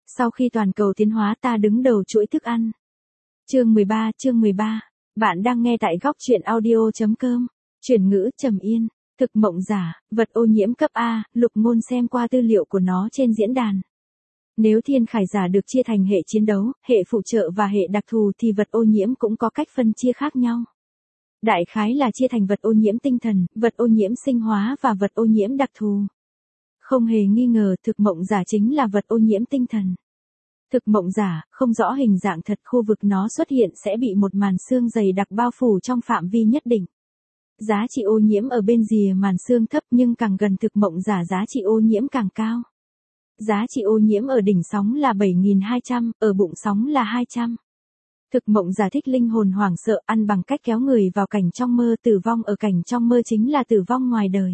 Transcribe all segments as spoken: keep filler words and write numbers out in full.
Sau khi toàn cầu tiến hóa ta đứng đầu chuỗi thức ăn. Chương mười ba, chương mười ba. Bạn đang nghe tại góc truyện audio chấm com. Chuyển ngữ Trầm Yên. Thực mộng giả, vật ô nhiễm cấp A, Lục Ngôn xem qua tư liệu của nó trên diễn đàn. Nếu thiên khải giả được chia thành hệ chiến đấu, hệ phụ trợ và hệ đặc thù thì vật ô nhiễm cũng có cách phân chia khác nhau. Đại khái là chia thành vật ô nhiễm tinh thần, vật ô nhiễm sinh hóa và vật ô nhiễm đặc thù. Không hề nghi ngờ thực mộng giả chính là vật ô nhiễm tinh thần. Thực mộng giả, không rõ hình dạng thật, khu vực nó xuất hiện sẽ bị một màn xương dày đặc bao phủ trong phạm vi nhất định. Giá trị ô nhiễm ở bên rìa màn xương thấp nhưng càng gần thực mộng giả giá trị ô nhiễm càng cao. Giá trị ô nhiễm ở đỉnh sóng là bảy nghìn hai trăm, ở bụng sóng là hai trăm. Thực mộng giả thích linh hồn hoảng sợ, ăn bằng cách kéo người vào cảnh trong mơ. Tử vong ở cảnh trong mơ chính là tử vong ngoài đời.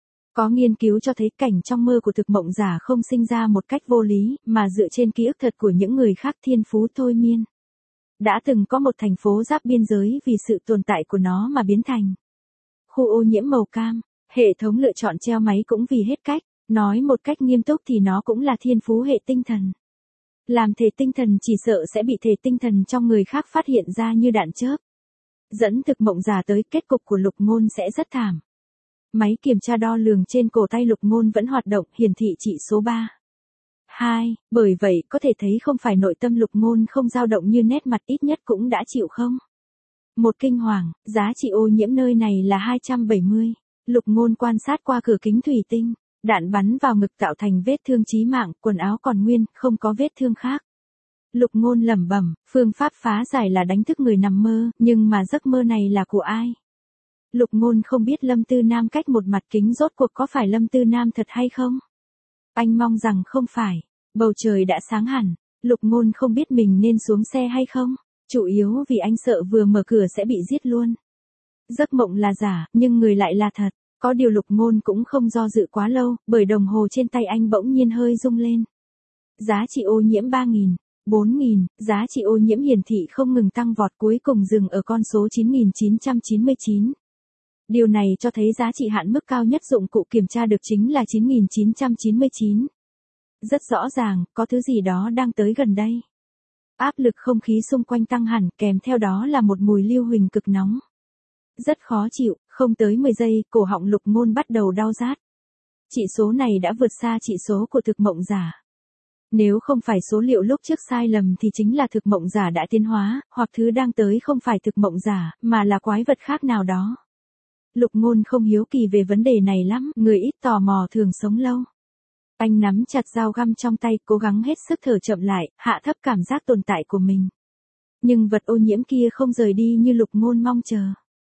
Có nghiên cứu cho thấy cảnh trong mơ của thực mộng giả không sinh ra một cách vô lý, mà dựa trên ký ức thật của những người khác. Thiên phú thôi miên. Đã từng có một thành phố giáp biên giới vì sự tồn tại của nó mà biến thành khu ô nhiễm màu cam. Hệ thống lựa chọn treo máy cũng vì hết cách. Nói một cách nghiêm túc thì nó cũng là thiên phú hệ tinh thần. Làm thể tinh thần chỉ sợ sẽ bị thể tinh thần trong người khác phát hiện ra như đạn chớp. Dẫn thực mộng giả tới kết cục của Lục Ngôn sẽ rất thảm. Máy kiểm tra đo lường trên cổ tay Lục Ngôn vẫn hoạt động, hiển thị chỉ số ba. hai, bởi vậy có thể thấy không phải nội tâm Lục Ngôn không dao động như nét mặt, ít nhất cũng đã chịu không. Một kinh hoàng, giá trị ô nhiễm nơi này là hai trăm bảy mươi. Lục Ngôn quan sát qua cửa kính thủy tinh, đạn bắn vào ngực tạo thành vết thương chí mạng, quần áo còn nguyên, không có vết thương khác. Lục Ngôn lẩm bẩm, phương pháp phá giải là đánh thức người nằm mơ, nhưng mà giấc mơ này là của ai? Lục Ngôn không biết Lâm Tư Nam cách một mặt kính rốt cuộc có phải Lâm Tư Nam thật hay không? Anh mong rằng không phải. Bầu trời đã sáng hẳn. Lục Ngôn không biết mình nên xuống xe hay không. Chủ yếu vì anh sợ vừa mở cửa sẽ bị giết luôn. Giấc mộng là giả, nhưng người lại là thật. Có điều Lục Ngôn cũng không do dự quá lâu, bởi đồng hồ trên tay anh bỗng nhiên hơi rung lên. Giá trị ô nhiễm ba nghìn, bốn nghìn, giá trị ô nhiễm hiển thị không ngừng tăng vọt, cuối cùng dừng ở con số chín nghìn chín trăm chín mươi chín. Điều này cho thấy giá trị hạn mức cao nhất dụng cụ kiểm tra được chính là chín nghìn chín trăm chín mươi chín. Rất rõ ràng, có thứ gì đó đang tới gần đây. Áp lực không khí xung quanh tăng hẳn, kèm theo đó là một mùi lưu huỳnh cực nóng. Rất khó chịu, không tới mười giây, cổ họng Lục Ngôn bắt đầu đau rát. Chỉ số này đã vượt xa chỉ số của thực mộng giả. Nếu không phải số liệu lúc trước sai lầm thì chính là thực mộng giả đã tiến hóa, hoặc thứ đang tới không phải thực mộng giả, mà là quái vật khác nào đó. Lục Ngôn không hiếu kỳ về vấn đề này lắm, người ít tò mò thường sống lâu. Anh nắm chặt dao găm trong tay, cố gắng hết sức thở chậm lại, hạ thấp cảm giác tồn tại của mình. Nhưng vật ô nhiễm kia không rời đi như Lục Ngôn mong chờ.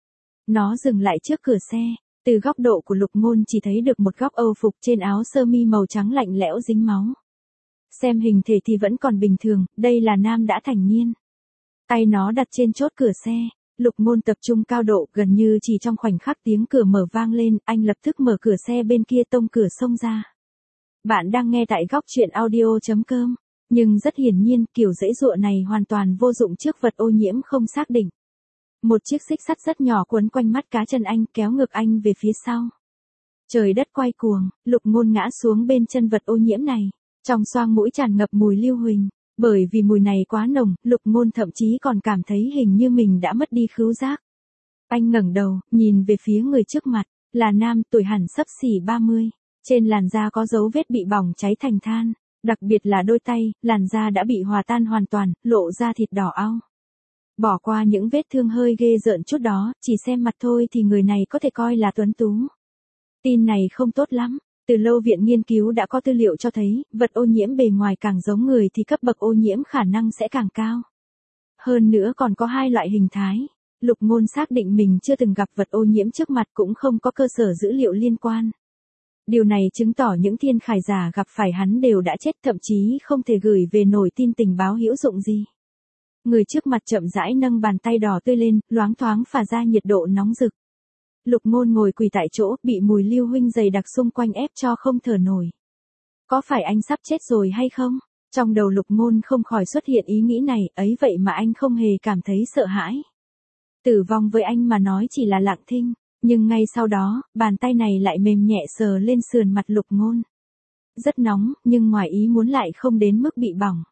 Nó dừng lại trước cửa xe. Từ góc độ của Lục Ngôn chỉ thấy được một góc Âu phục trên áo sơ mi màu trắng lạnh lẽo dính máu. Xem hình thể thì vẫn còn bình thường, đây là nam đã thành niên. Tay nó đặt trên chốt cửa xe. Lục Ngôn tập trung cao độ, gần như chỉ trong khoảnh khắc tiếng cửa mở vang lên, anh lập tức mở cửa xe bên kia tông cửa xông ra. Bạn đang nghe tại góc truyện audio chấm com, nhưng rất hiển nhiên kiểu giãy giụa này hoàn toàn vô dụng trước vật ô nhiễm không xác định. Một chiếc xích sắt rất nhỏ quấn quanh mắt cá chân anh, kéo ngược anh về phía sau. Trời đất quay cuồng, Lục Ngôn ngã xuống bên chân vật ô nhiễm này, trong xoang mũi tràn ngập mùi lưu huỳnh. Bởi vì mùi này quá nồng, Lục Ngôn thậm chí còn cảm thấy hình như mình đã mất đi khứu giác. Anh ngẩng đầu, nhìn về phía người trước mặt, là nam, tuổi hẳn xấp xỉ ba mươi. Trên làn da có dấu vết bị bỏng cháy thành than, đặc biệt là đôi tay, làn da đã bị hòa tan hoàn toàn, lộ ra thịt đỏ au. Bỏ qua những vết thương hơi ghê rợn chút đó, chỉ xem mặt thôi thì người này có thể coi là tuấn tú. Tin này không tốt lắm. Từ lâu viện nghiên cứu đã có tư liệu cho thấy, vật ô nhiễm bề ngoài càng giống người thì cấp bậc ô nhiễm khả năng sẽ càng cao. Hơn nữa còn có hai loại hình thái. Lục Ngôn xác định mình chưa từng gặp vật ô nhiễm trước mặt, cũng không có cơ sở dữ liệu liên quan. Điều này chứng tỏ những thiên khải giả gặp phải hắn đều đã chết, thậm chí không thể gửi về nổi tin tình báo hữu dụng gì. Người trước mặt chậm rãi nâng bàn tay đỏ tươi lên, loáng thoáng phả ra nhiệt độ nóng rực. Lục Ngôn ngồi quỳ tại chỗ, bị mùi lưu huỳnh dày đặc xung quanh ép cho không thở nổi. Có phải anh sắp chết rồi hay không? Trong đầu Lục Ngôn không khỏi xuất hiện ý nghĩ này, ấy vậy mà anh không hề cảm thấy sợ hãi. Tử vong với anh mà nói chỉ là lặng thinh, nhưng ngay sau đó, bàn tay này lại mềm nhẹ sờ lên sườn mặt Lục Ngôn. Rất nóng, nhưng ngoài ý muốn lại không đến mức bị bỏng.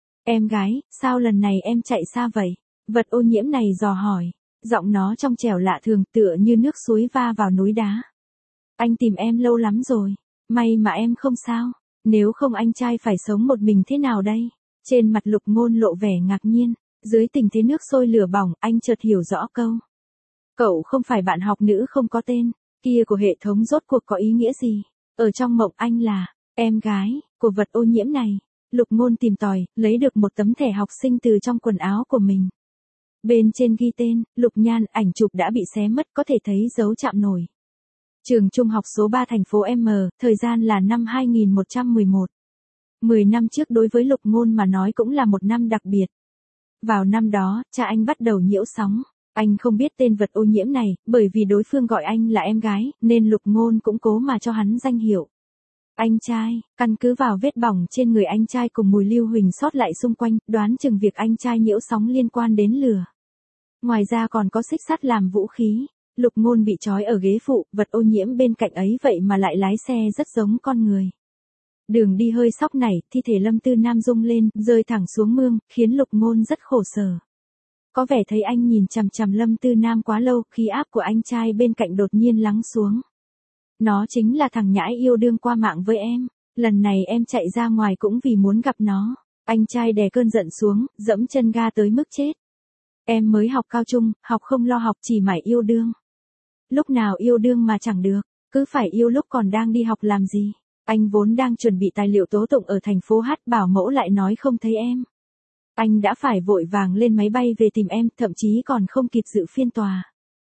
Em gái, sao lần này em chạy xa vậy? Vật ô nhiễm này dò hỏi. Giọng nó trong trẻo lạ thường tựa như nước suối va vào núi đá. Anh tìm em lâu lắm rồi. May mà em không sao. Nếu không anh trai phải sống một mình thế nào đây? Trên mặt Lục Ngôn lộ vẻ ngạc nhiên. Dưới tình thế nước sôi lửa bỏng, anh chợt hiểu rõ câu. Cậu không phải bạn học nữ không có tên, kia của hệ thống rốt cuộc có ý nghĩa gì? Ở trong mộng anh là, em gái, của vật ô nhiễm này. Lục Ngôn tìm tòi, lấy được một tấm thẻ học sinh từ trong quần áo của mình. Bên trên ghi tên, Lục Nhan, ảnh chụp đã bị xé mất có thể thấy dấu chạm nổi. Trường trung học số ba thành phố M, thời gian là năm hai nghìn một trăm mười một. Mười năm trước đối với Lục Ngôn mà nói cũng là một năm đặc biệt. Vào năm đó, cha anh bắt đầu nhiễu sóng. Anh không biết tên vật ô nhiễm này, bởi vì đối phương gọi anh là em gái, nên Lục Ngôn cũng cố mà cho hắn danh hiệu. Anh trai, căn cứ vào vết bỏng trên người anh trai cùng mùi lưu huỳnh sót lại xung quanh, đoán chừng việc anh trai nhiễu sóng liên quan đến lửa. Ngoài ra còn có xích sắt làm vũ khí. Lục Ngôn bị trói ở ghế phụ, vật ô nhiễm bên cạnh ấy vậy mà lại lái xe rất giống con người. Đường đi hơi sóc nảy, thi thể Lâm Tư Nam rung lên, rơi thẳng xuống mương, khiến Lục Ngôn rất khổ sở. Có vẻ thấy anh nhìn chằm chằm Lâm Tư Nam quá lâu, khí áp của anh trai bên cạnh đột nhiên lắng xuống. Nó chính là thằng nhãi yêu đương qua mạng với em. Lần này em chạy ra ngoài cũng vì muốn gặp nó. Anh trai đè cơn giận xuống, dẫm chân ga tới mức chết. Em mới học cao trung, học không lo học chỉ mải yêu đương. Lúc nào yêu đương mà chẳng được, cứ phải yêu lúc còn đang đi học làm gì. Anh vốn đang chuẩn bị tài liệu tố tụng ở thành phố H, bảo mẫu lại nói không thấy em. Anh đã phải vội vàng lên máy bay về tìm em, thậm chí còn không kịp dự phiên tòa.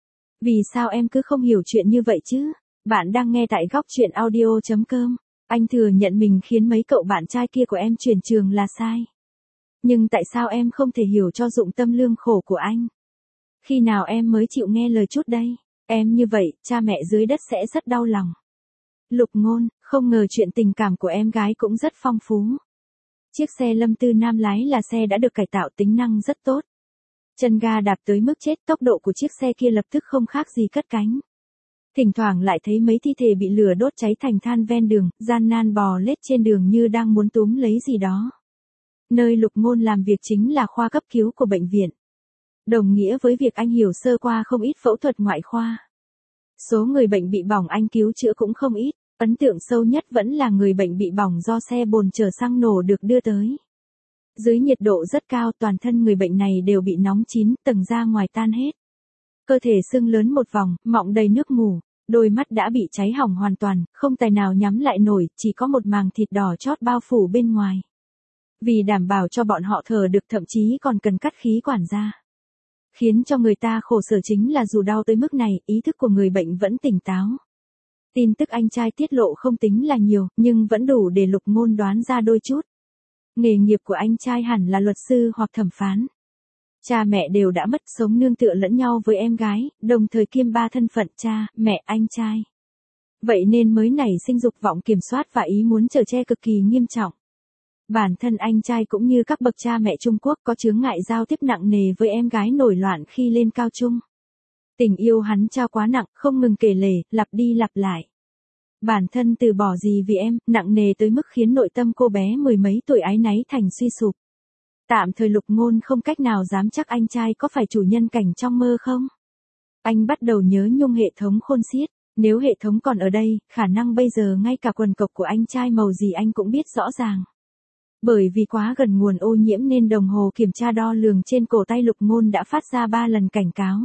Vì sao em cứ không hiểu chuyện như vậy chứ? Bạn đang nghe tại góc chuyện audio chấm com. Anh thừa nhận mình khiến mấy cậu bạn trai kia của em chuyển trường là sai. Nhưng tại sao em không thể hiểu cho dụng tâm lương khổ của anh? Khi nào em mới chịu nghe lời chút đây? Em như vậy, cha mẹ dưới đất sẽ rất đau lòng. Lục Ngôn, không ngờ chuyện tình cảm của em gái cũng rất phong phú. Chiếc xe Lâm Tư Nam lái là xe đã được cải tạo tính năng rất tốt. Chân ga đạp tới mức chết, tốc độ của chiếc xe kia lập tức không khác gì cất cánh. Thỉnh thoảng lại thấy mấy thi thể bị lửa đốt cháy thành than ven đường, gian nan bò lết trên đường như đang muốn túm lấy gì đó. Nơi Lục Ngôn làm việc chính là khoa cấp cứu của bệnh viện. Đồng nghĩa với việc anh hiểu sơ qua không ít phẫu thuật ngoại khoa. Số người bệnh bị bỏng anh cứu chữa cũng không ít. Ấn tượng sâu nhất vẫn là người bệnh bị bỏng do xe bồn chở xăng nổ được đưa tới. Dưới nhiệt độ rất cao, toàn thân người bệnh này đều bị nóng chín, tầng da ngoài tan hết. Cơ thể sưng lớn một vòng, mọng đầy nước mù, đôi mắt đã bị cháy hỏng hoàn toàn, không tài nào nhắm lại nổi, chỉ có một màng thịt đỏ chót bao phủ bên ngoài. Vì đảm bảo cho bọn họ thở được, thậm chí còn cần cắt khí quản ra. Khiến cho người ta khổ sở chính là dù đau tới mức này, ý thức của người bệnh vẫn tỉnh táo. Tin tức anh trai tiết lộ không tính là nhiều, nhưng vẫn đủ để Lục Ngôn đoán ra đôi chút. Nghề nghiệp của anh trai hẳn là luật sư hoặc thẩm phán. Cha mẹ đều đã mất, sống nương tựa lẫn nhau với em gái, đồng thời kiêm ba thân phận cha, mẹ, anh trai. Vậy nên mới nảy sinh dục vọng kiểm soát và ý muốn chở che cực kỳ nghiêm trọng. Bản thân anh trai cũng như các bậc cha mẹ Trung Quốc có chướng ngại giao tiếp nặng nề với em gái nổi loạn khi lên cao trung. Tình yêu hắn trao quá nặng, không ngừng kể lể, lặp đi lặp lại. Bản thân từ bỏ gì vì em, nặng nề tới mức khiến nội tâm cô bé mười mấy tuổi áy náy thành suy sụp. Tạm thời Lục Ngôn không cách nào dám chắc anh trai có phải chủ nhân cảnh trong mơ không. Anh bắt đầu nhớ nhung hệ thống khôn xiết, nếu hệ thống còn ở đây, khả năng bây giờ ngay cả quần cộc của anh trai màu gì anh cũng biết rõ ràng. Bởi vì quá gần nguồn ô nhiễm nên đồng hồ kiểm tra đo lường trên cổ tay Lục Ngôn đã phát ra ba lần cảnh cáo.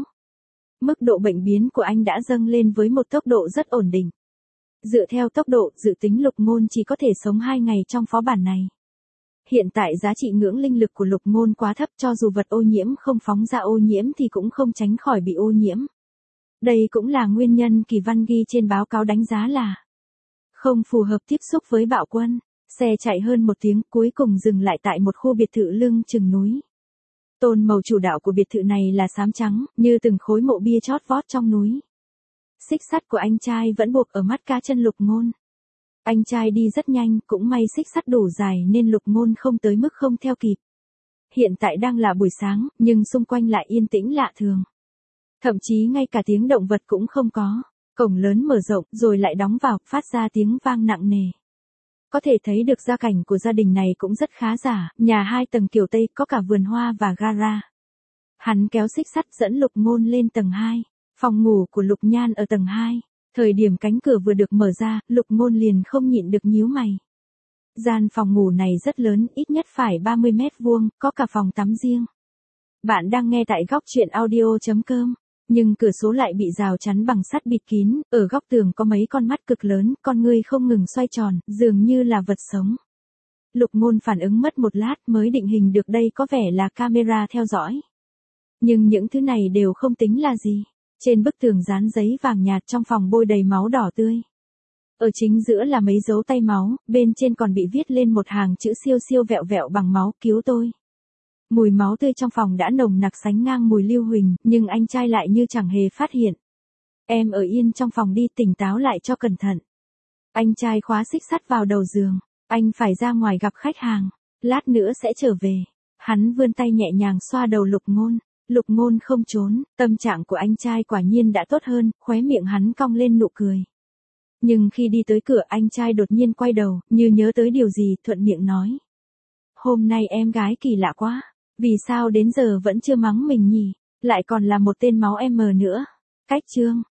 Mức độ bệnh biến của anh đã dâng lên với một tốc độ rất ổn định. Dựa theo tốc độ, dự tính Lục Ngôn chỉ có thể sống hai ngày trong phó bản này. Hiện tại giá trị ngưỡng linh lực của Lục Ngôn quá thấp, cho dù vật ô nhiễm không phóng ra ô nhiễm thì cũng không tránh khỏi bị ô nhiễm. Đây cũng là nguyên nhân Kỳ Văn ghi trên báo cáo đánh giá là không phù hợp tiếp xúc với bạo quân. Xe chạy hơn một tiếng cuối cùng dừng lại tại một khu biệt thự lưng chừng núi. Tôn màu chủ đạo của biệt thự này là xám trắng, như từng khối mộ bia chót vót trong núi. Xích sắt của anh trai vẫn buộc ở mắt cá chân Lục Ngôn. Anh trai đi rất nhanh, cũng may xích sắt đủ dài nên Lục Ngôn không tới mức không theo kịp. Hiện tại đang là buổi sáng, nhưng xung quanh lại yên tĩnh lạ thường. Thậm chí ngay cả tiếng động vật cũng không có. Cổng lớn mở rộng rồi lại đóng vào, phát ra tiếng vang nặng nề. Có thể thấy được gia cảnh của gia đình này cũng rất khá giả, nhà hai tầng kiểu Tây, có cả vườn hoa và gara. Hắn kéo xích sắt dẫn Lục Ngôn lên tầng hai, phòng ngủ của Lục Nhan ở tầng hai. Thời điểm cánh cửa vừa được mở ra, Lục Ngôn liền không nhịn được nhíu mày. Gian phòng ngủ này rất lớn, ít nhất phải ba mươi mét vuông, có cả phòng tắm riêng. Bạn đang nghe tại góc truyện audio chấm com. Nhưng cửa sổ lại bị rào chắn bằng sắt bịt kín, ở góc tường có mấy con mắt cực lớn, con ngươi không ngừng xoay tròn, dường như là vật sống. Lục Ngôn phản ứng mất một lát mới định hình được đây có vẻ là camera theo dõi. Nhưng những thứ này đều không tính là gì. Trên bức tường dán giấy vàng nhạt, trong phòng bôi đầy máu đỏ tươi. Ở chính giữa là mấy dấu tay máu, bên trên còn bị viết lên một hàng chữ siêu siêu vẹo vẹo bằng máu, cứu tôi. Mùi máu tươi trong phòng đã nồng nặc sánh ngang mùi lưu huỳnh, nhưng anh trai lại như chẳng hề phát hiện. Em ở yên trong phòng đi, tỉnh táo lại cho cẩn thận. Anh trai khóa xích sắt vào đầu giường. Anh phải ra ngoài gặp khách hàng. Lát nữa sẽ trở về. Hắn vươn tay nhẹ nhàng xoa đầu Lục Ngôn. Lục Ngôn không trốn, tâm trạng của anh trai quả nhiên đã tốt hơn, khóe miệng hắn cong lên nụ cười. Nhưng khi đi tới cửa, anh trai đột nhiên quay đầu, như nhớ tới điều gì, thuận miệng nói. Hôm nay em gái kỳ lạ quá. Vì sao đến giờ vẫn chưa mắng mình nhỉ? Lại còn là một tên máu em nữa. Cách chương.